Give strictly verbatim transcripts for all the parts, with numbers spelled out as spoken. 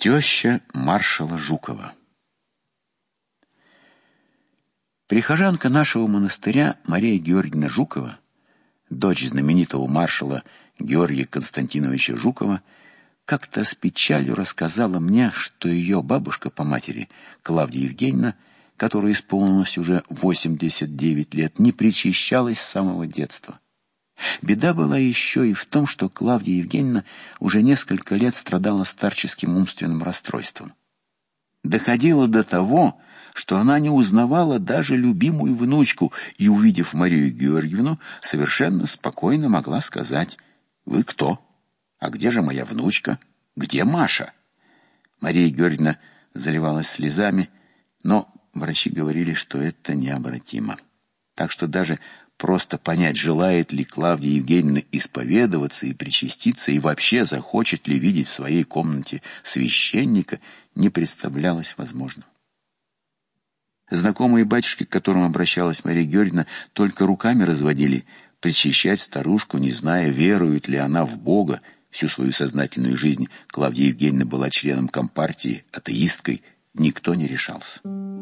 Теща маршала Жукова. Прихожанка нашего монастыря Мария Георгиевна Жукова, дочь знаменитого маршала Георгия Константиновича Жукова, как-то с печалью рассказала мне, что ее бабушка по матери, Клавдия Евгеньевна, которой исполнилось уже восемьдесят девять лет, не причащалась с самого детства. Беда была еще и в том, что Клавдия Евгеньевна уже несколько лет страдала старческим умственным расстройством. Доходило до того, что она не узнавала даже любимую внучку и, увидев Марию Георгиевну, совершенно спокойно могла сказать: «Вы кто? А где же моя внучка? Где Маша?» Мария Георгиевна заливалась слезами, но врачи говорили, что это необратимо. Так что даже просто понять, желает ли Клавдия Евгеньевна исповедоваться и причаститься, и вообще захочет ли видеть в своей комнате священника, не представлялось возможным. Знакомые батюшки, к которым обращалась Мария Георгиевна, только руками разводили. Причащать старушку, не зная, верует ли она в Бога. Всю свою сознательную жизнь Клавдия Евгеньевна была членом компартии, атеисткой. Никто не решался.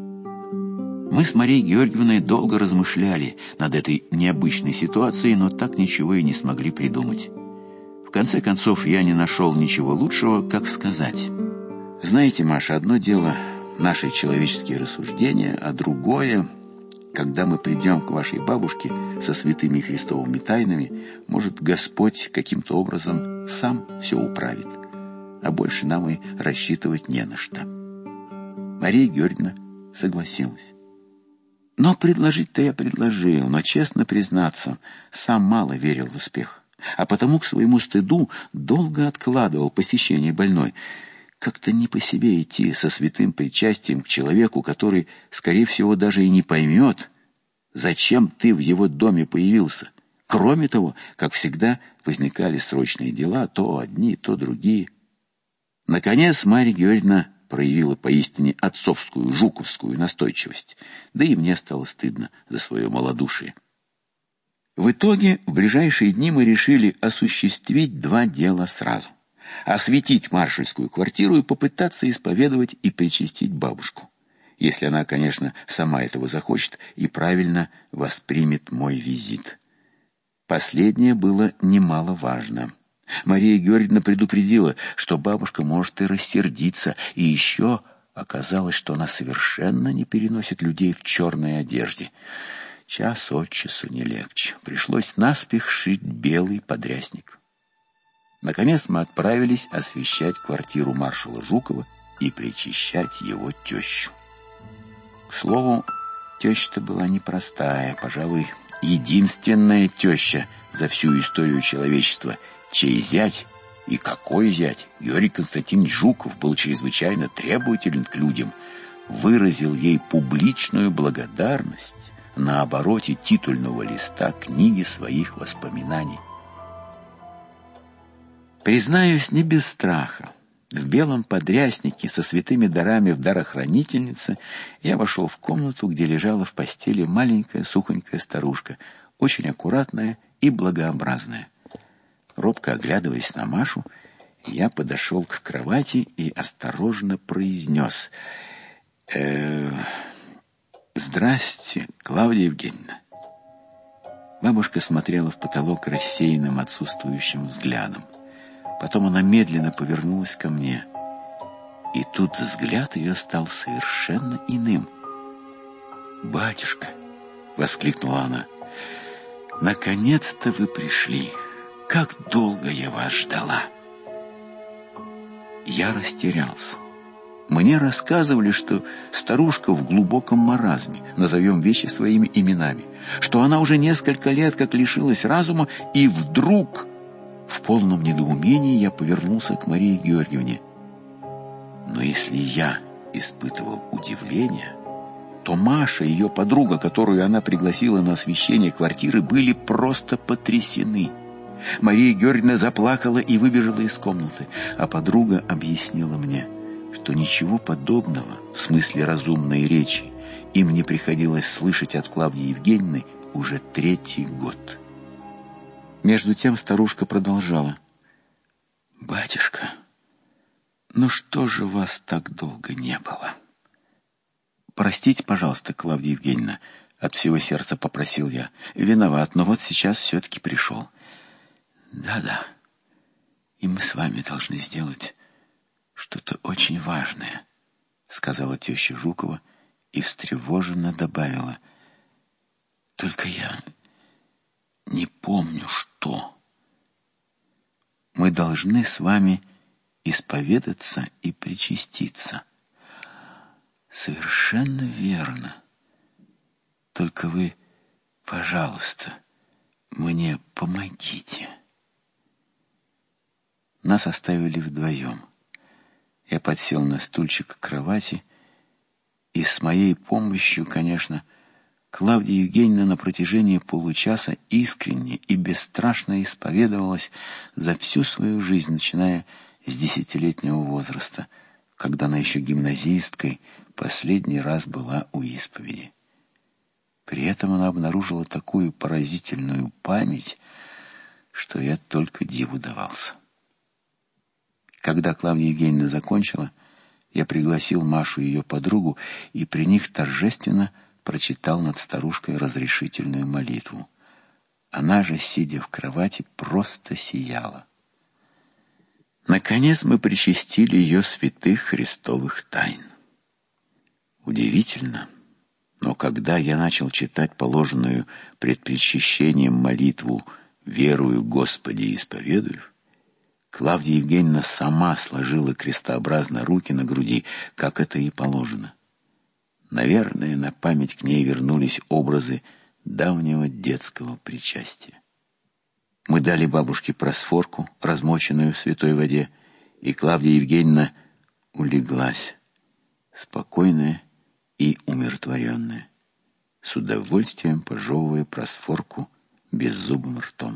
Мы с Марией Георгиевной долго размышляли над этой необычной ситуацией, но так ничего и не смогли придумать. В конце концов, я не нашел ничего лучшего, как сказать: «Знаете, Маша, одно дело наши человеческие рассуждения, а другое, когда мы придем к вашей бабушке со святыми Христовыми тайнами, может, Господь каким-то образом сам все управит, а больше нам и рассчитывать не на что». Мария Георгиевна согласилась. Но предложить-то я предложил, но, честно признаться, сам мало верил в успех, а потому к своему стыду долго откладывал посещение больной. Как-то не по себе идти со святым причастием к человеку, который, скорее всего, даже и не поймет, зачем ты в его доме появился. Кроме того, как всегда, возникали срочные дела, то одни, то другие. Наконец Марья Георгиевна проявила поистине отцовскую, жуковскую настойчивость, да и мне стало стыдно за свое малодушие. В итоге, в ближайшие дни мы решили осуществить два дела сразу: осветить маршальскую квартиру и попытаться исповедовать и причастить бабушку, если она, конечно, сама этого захочет и правильно воспримет мой визит. Последнее было немаловажно. Мария Георгиевна предупредила, что бабушка может и рассердиться, и еще оказалось, что она совершенно не переносит людей в черной одежде. Час от часу не легче. Пришлось наспех шить белый подрясник. Наконец мы отправились освещать квартиру маршала Жукова и причащать его тещу. К слову, теща-то была непростая, пожалуй, единственная теща за всю историю человечества, чей зять, и какой зять, Георгий Константинович Жуков, был чрезвычайно требователен к людям, выразил ей публичную благодарность на обороте титульного листа книги своих воспоминаний. Признаюсь, не без страха, в белом подряснике со святыми дарами в дарохранительнице я вошел в комнату, где лежала в постели маленькая сухонькая старушка, очень аккуратная и благообразная. Робко оглядываясь на Машу, я подошел к кровати и осторожно произнес: э «Здрасте, Клавдия Евгеньевна». Бабушка смотрела в потолок рассеянным, отсутствующим взглядом. Потом она медленно повернулась ко мне, и тут взгляд ее стал совершенно иным. «Батюшка!» — воскликнула она. «Наконец-то вы пришли! Как долго я вас ждала!» Я растерялся. Мне рассказывали, что старушка в глубоком маразме, назовем вещи своими именами, что она уже несколько лет как лишилась разума, и вдруг, в полном недоумении, я повернулся к Марии Георгиевне. Но если я испытывал удивление, то Маша и ее подруга, которую она пригласила на освещение квартиры, были просто потрясены. Мария Георгиевна заплакала и выбежала из комнаты, а подруга объяснила мне, что ничего подобного, в смысле разумной речи, им не приходилось слышать от Клавдии Евгеньевны уже третий год. Между тем старушка продолжала: «Батюшка, Ну что же вас так долго не было? Простите, пожалуйста, Клавдия Евгеньевна, от всего сердца попросил я. Виноват, но вот сейчас все-таки пришел. Да-да, и мы с вами должны сделать что-то очень важное, сказала теща Жукова и встревоженно добавила. Только я не помню, что. Мы должны с вами исповедаться и причаститься. Совершенно верно. Только вы, пожалуйста, мне помогите. Нас оставили вдвоем. Я подсел на стульчик к кровати, и с моей помощью, конечно, Клавдия Евгеньевна на протяжении получаса искренне и бесстрашно исповедовалась за всю свою жизнь, начиная с десятилетнего возраста, когда она еще гимназисткой последний раз была у исповеди. При этом она обнаружила такую поразительную память, что я только диву давался. Когда Клавдия Евгеньевна закончила, я пригласил Машу и ее подругу, и при них торжественно прочитал над старушкой разрешительную молитву. Она же, сидя в кровати, просто сияла. Наконец мы причастили ее святых христовых тайн. Удивительно, но когда я начал читать положенную пред причащением молитву «Верую, Господи, и исповедую», Клавдия Евгеньевна сама сложила крестообразно руки на груди, как это и положено. Наверное, на память к ней вернулись образы давнего детского причастия. Мы дали бабушке просфорку, размоченную в святой воде, и Клавдия Евгеньевна улеглась, спокойная и умиротворенная, с удовольствием пожевывая просфорку беззубым ртом.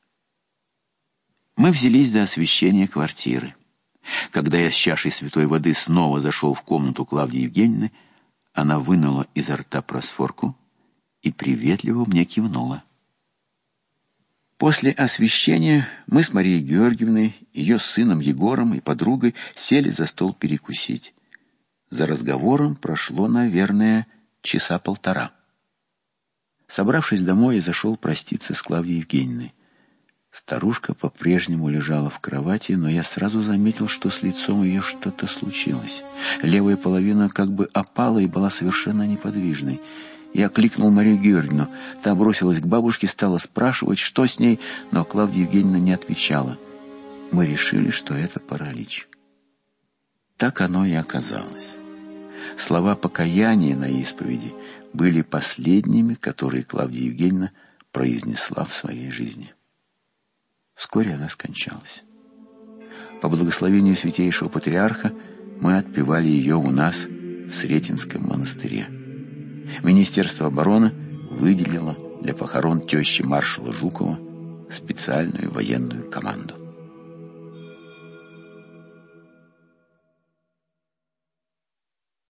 Мы взялись за освещение квартиры. Когда я с чашей святой воды снова зашел в комнату Клавдии Евгеньевны, она вынула изо рта просфорку и приветливо мне кивнула. После освящения мы с Марией Георгиевной, ее сыном Егором и подругой сели за стол перекусить. За разговором прошло, наверное, часа полтора. Собравшись домой, я зашел проститься с Клавдией Евгеньевной. Старушка по-прежнему лежала в кровати, но я сразу заметил, что с лицом ее что-то случилось. Левая половина как бы опала и была совершенно неподвижной. Я кликнул Марию Георгиевну. Та бросилась к бабушке, стала спрашивать, что с ней, но Клавдия Евгеньевна не отвечала. Мы решили, что это паралич. Так оно и оказалось. Слова покаяния на исповеди были последними, которые Клавдия Евгеньевна произнесла в своей жизни. Вскоре она скончалась. По благословению святейшего патриарха мы отпевали ее у нас в Сретенском монастыре. Министерство обороны выделило для похорон тещи маршала Жукова специальную военную команду.